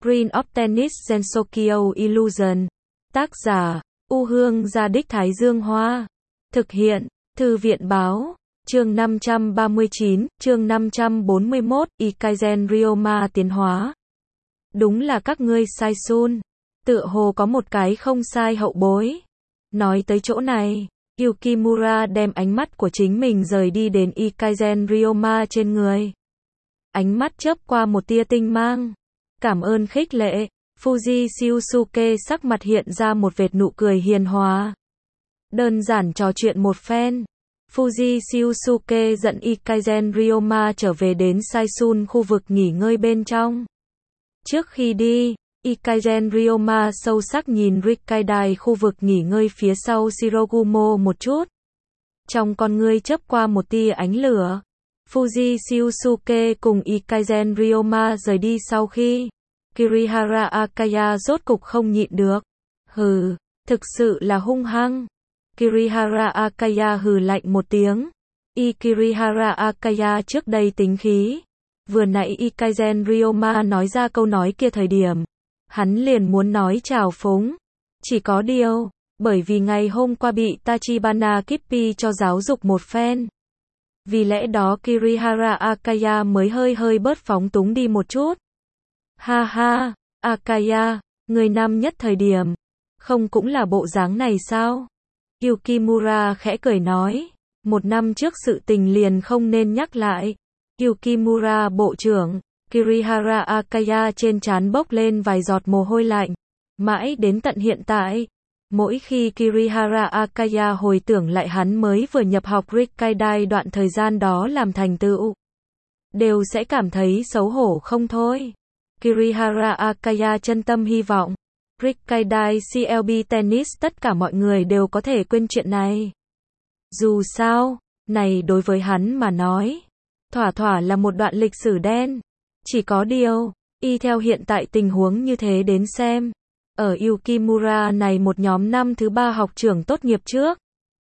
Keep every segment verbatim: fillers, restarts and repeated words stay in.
Green of Tennis Gensokyo Illusion. Tác giả, U Hương Gia Đích Thái Dương Hoa. Thực hiện, Thư viện Báo. Chương năm trăm ba mươi chín, chương năm trăm bốn mươi mốt, Ikaizen Ryoma tiến hóa. Đúng là các ngươi sai sun. Tựa hồ có một cái không sai hậu bối. Nói tới chỗ này, Yukimura đem ánh mắt của chính mình rời đi đến Ikaizen Ryoma trên người. Ánh mắt chớp qua một tia tinh mang. Cảm ơn khích lệ. Fuji Shiosuke sắc mặt hiện ra một vệt nụ cười hiền hòa. Đơn giản trò chuyện một phen. Fuji Shiosuke dẫn Ikaizen Ryoma trở về đến Saisun khu vực nghỉ ngơi bên trong. Trước khi đi, Ikaizen Ryoma sâu sắc nhìn Rikkaidai khu vực nghỉ ngơi phía sau Shirogumo một chút. Trong con ngươi chớp qua một tia ánh lửa. Fuji Shiosuke cùng Ikaizen Ryoma rời đi sau khi Kirihara Akaya rốt cục không nhịn được. Hừ, thực sự là hung hăng. Kirihara Akaya hừ lạnh một tiếng. Y Kirihara Akaya trước đây tính khí. Vừa nãy Ikaizen Ryoma nói ra câu nói kia thời điểm, hắn liền muốn nói chào phúng. Chỉ có điều, bởi vì ngày hôm qua bị Tachibana Kippi cho giáo dục một phen. Vì lẽ đó Kirihara Akaya mới hơi hơi bớt phóng túng đi một chút. Ha ha, Akaya, người năm nhất thời điểm, không cũng là bộ dáng này sao? Yukimura khẽ cười nói, một năm trước sự tình liền không nên nhắc lại. Yukimura bộ trưởng, Kirihara Akaya trên trán bốc lên vài giọt mồ hôi lạnh. Mãi đến tận hiện tại, mỗi khi Kirihara Akaya hồi tưởng lại hắn mới vừa nhập học Rikkaidai đoạn thời gian đó làm thành tựu, đều sẽ cảm thấy xấu hổ không thôi. Kirihara Akaya chân tâm hy vọng, Rikkaidai xê lờ bê Tennis tất cả mọi người đều có thể quên chuyện này. Dù sao, này đối với hắn mà nói, thỏa thỏa là một đoạn lịch sử đen. Chỉ có điều, y theo hiện tại tình huống như thế đến xem, ở Yukimura này một nhóm năm thứ ba học trưởng tốt nghiệp trước,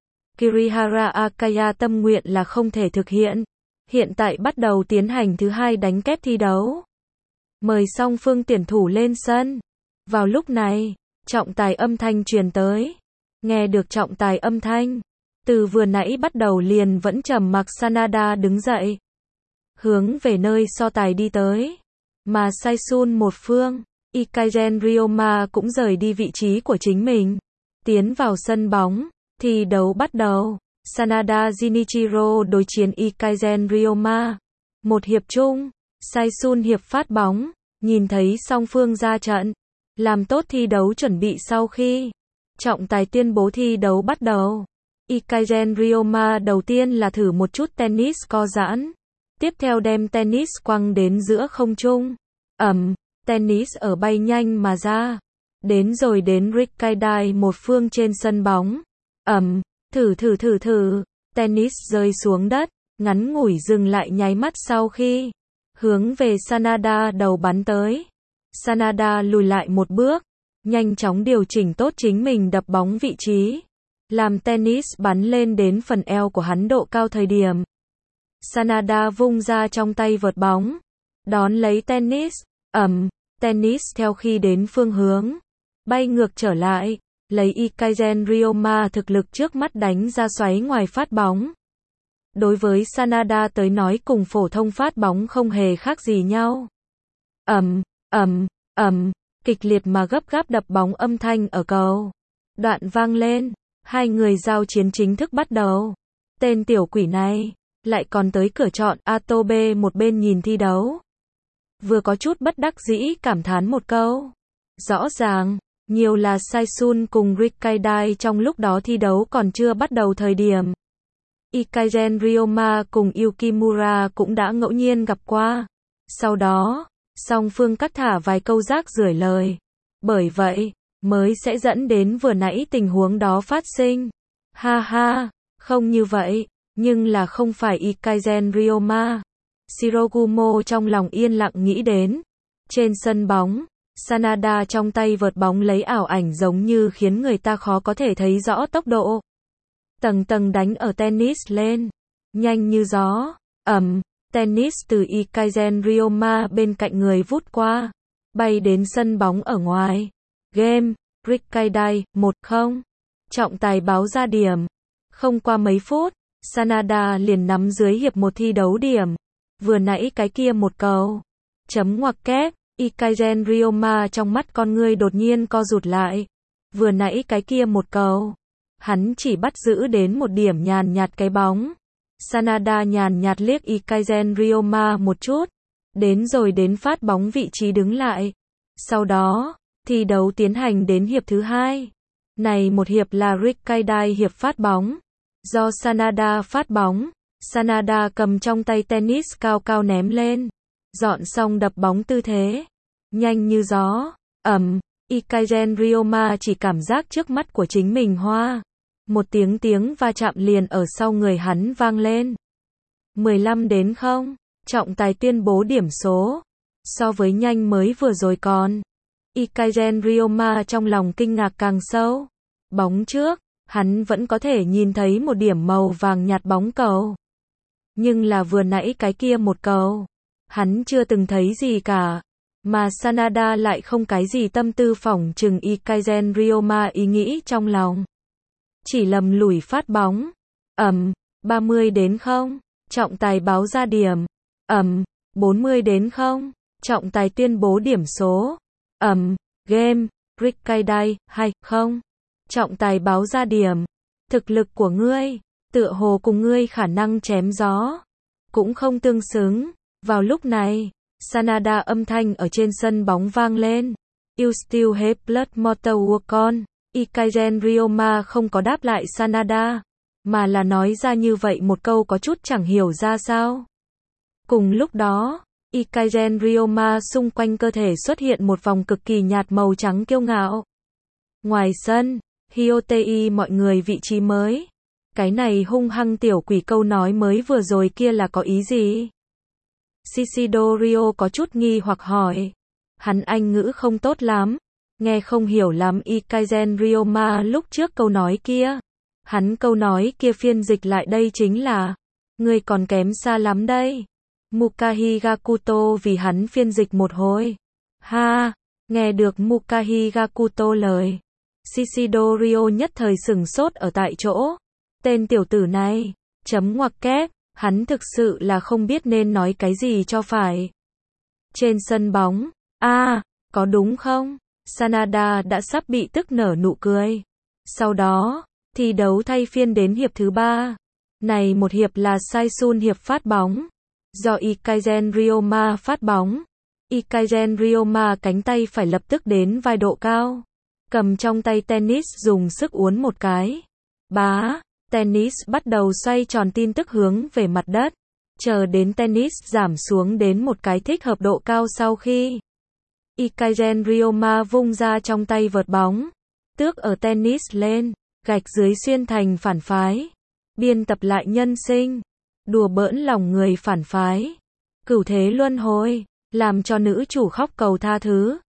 Kirihara Akaya tâm nguyện là không thể thực hiện. Hiện tại bắt đầu tiến hành thứ hai đánh kép thi đấu. Mời song phương tuyển thủ lên sân. Vào lúc này, trọng tài âm thanh truyền tới. Nghe được trọng tài âm thanh, từ vừa nãy bắt đầu liền vẫn trầm mặc Sanada đứng dậy, hướng về nơi so tài đi tới. Mà Saisun một phương, Ikaizen Ryoma cũng rời đi vị trí của chính mình, tiến vào sân bóng. Thi đấu bắt đầu. Sanada Jinichiro đối chiến Ikaizen Ryoma. Một hiệp chung, Saisun hiệp phát bóng, nhìn thấy song phương ra trận, làm tốt thi đấu chuẩn bị sau khi trọng tài tuyên bố thi đấu bắt đầu. Ikaizen Ryoma đầu tiên là thử một chút tennis co giãn, tiếp theo đem tennis quăng đến giữa không trung. Ầm, tennis ở bay nhanh mà ra, đến rồi đến Rikkaidai một phương trên sân bóng. Ầm, thử thử thử thử, tennis rơi xuống đất, ngắn ngủi dừng lại nháy mắt sau khi hướng về Sanada đầu bắn tới. Sanada lùi lại một bước, nhanh chóng điều chỉnh tốt chính mình đập bóng vị trí, làm tennis bắn lên đến phần eo của hắn độ cao thời điểm. Sanada vung ra trong tay vợt bóng, đón lấy tennis. Ầm, tennis theo khi đến phương hướng, bay ngược trở lại, lấy Ikaizen Ryoma thực lực trước mắt đánh ra xoáy ngoài phát bóng. Đối với Sanada tới nói cùng phổ thông phát bóng không hề khác gì nhau. Ầm, ầm, ầm, kịch liệt mà gấp gáp đập bóng âm thanh ở cầu đoạn vang lên, hai người giao chiến chính thức bắt đầu. Tên tiểu quỷ này lại còn tới cửa chọn Atobe một bên nhìn thi đấu, vừa có chút bất đắc dĩ cảm thán một câu. Rõ ràng, nhiều là Saisun cùng Rikkaidai trong lúc đó thi đấu còn chưa bắt đầu thời điểm. Ikaizen Ryoma cùng Yukimura cũng đã ngẫu nhiên gặp qua. Sau đó, song phương cắt thả vài câu rác rưởi lời. Bởi vậy, mới sẽ dẫn đến vừa nãy tình huống đó phát sinh. Ha ha, không như vậy, nhưng là không phải Ikaizen Ryoma. Shirogumo trong lòng yên lặng nghĩ đến. Trên sân bóng, Sanada trong tay vợt bóng lấy ảo ảnh giống như khiến người ta khó có thể thấy rõ tốc độ. Tầng tầng đánh ở tennis lên, nhanh như gió. Ầm, tennis từ Ikaizen Ryoma bên cạnh người vút qua. bay đến sân bóng ở ngoài. Game, Rikkaidai, một không. Trọng tài báo ra điểm. Không qua mấy phút, Sanada liền nắm dưới hiệp một thi đấu điểm. Vừa nãy cái kia một cầu. Chấm ngoặc kép, Ikaisen Ryoma trong mắt con ngươi đột nhiên co rụt lại. Vừa nãy cái kia một cầu. Hắn chỉ bắt giữ đến một điểm nhàn nhạt cái bóng. Sanada nhàn nhạt liếc Ikaisen Ryoma một chút. Đến rồi đến phát bóng vị trí đứng lại. Sau đó, thi đấu tiến hành đến hiệp thứ hai. Này một hiệp là Rikkaidai hiệp phát bóng. Do Sanada phát bóng, Sanada cầm trong tay tennis cao cao ném lên. Dọn xong đập bóng tư thế. Nhanh như gió, ầm, Ikaisen Ryoma chỉ cảm giác trước mắt của chính mình hoa. Một tiếng tiếng va chạm liền ở sau người hắn vang lên. mười lăm đến không, trọng tài tuyên bố điểm số. So với nhanh mới vừa rồi còn. Ikaisen Ryoma trong lòng kinh ngạc càng sâu. Bóng trước, hắn vẫn có thể nhìn thấy một điểm màu vàng nhạt bóng cầu. Nhưng là vừa nãy cái kia một cầu, hắn chưa từng thấy gì cả. Mà Sanada lại không cái gì tâm tư phỏng chừng Ikaisen Ryoma ý nghĩ trong lòng. Chỉ lầm lủi phát bóng. Ầm, ba mươi đến không, trọng tài báo ra điểm. Ầm, bốn mươi đến không, trọng tài tuyên bố điểm số. Ầm, game, Rikkaidai, hai không. Trọng tài báo ra điểm. Thực lực của ngươi, tựa hồ cùng ngươi khả năng chém gió, cũng không tương xứng. Vào lúc này, Sanada âm thanh ở trên sân bóng vang lên. You still have blood motor work on. Ikaisen Ryoma không có đáp lại Sanada, mà là nói ra như vậy một câu có chút chẳng hiểu ra sao. Cùng lúc đó, Ikaisen Ryoma xung quanh cơ thể xuất hiện một vòng cực kỳ nhạt màu trắng kiêu ngạo. Ngoài sân, Hyotei mọi người vị trí mới. Cái này hung hăng tiểu quỷ câu nói mới vừa rồi kia là có ý gì? Shishido Ryo có chút nghi hoặc hỏi. Hắn Anh ngữ không tốt lắm, nghe không hiểu lắm Ikaisen Ryoma lúc trước câu nói kia. Hắn câu nói kia phiên dịch lại đây chính là, ngươi còn kém xa lắm đây. Mukahi Gakuto vì hắn phiên dịch một hồi. Ha, nghe được Mukahi Gakuto lời. Shishido Ryo nhất thời sửng sốt ở tại chỗ. Tên tiểu tử này, chấm ngoặc kép, hắn thực sự là không biết nên nói cái gì cho phải. Trên sân bóng, a, à, có đúng không? Sanada đã sắp bị tức nở nụ cười. Sau đó, thi đấu thay phiên đến hiệp thứ ba. Này một hiệp là Saisun hiệp phát bóng. Do Ikaisen Ryoma phát bóng. Ikaisen Ryoma cánh tay phải lập tức đến vai độ cao. Cầm trong tay tennis dùng sức uốn một cái. Bá, tennis bắt đầu xoay tròn tin tức hướng về mặt đất. Chờ đến tennis giảm xuống đến một cái thích hợp độ cao sau khi Ikaisen Ryoma vung ra trong tay vợt bóng. Tước ở tennis lên, gạch dưới xuyên thành phản phái. Biên tập lại nhân sinh. Đùa bỡn lòng người phản phái. Cửu thế luân hồi, làm cho nữ chủ khóc cầu tha thứ.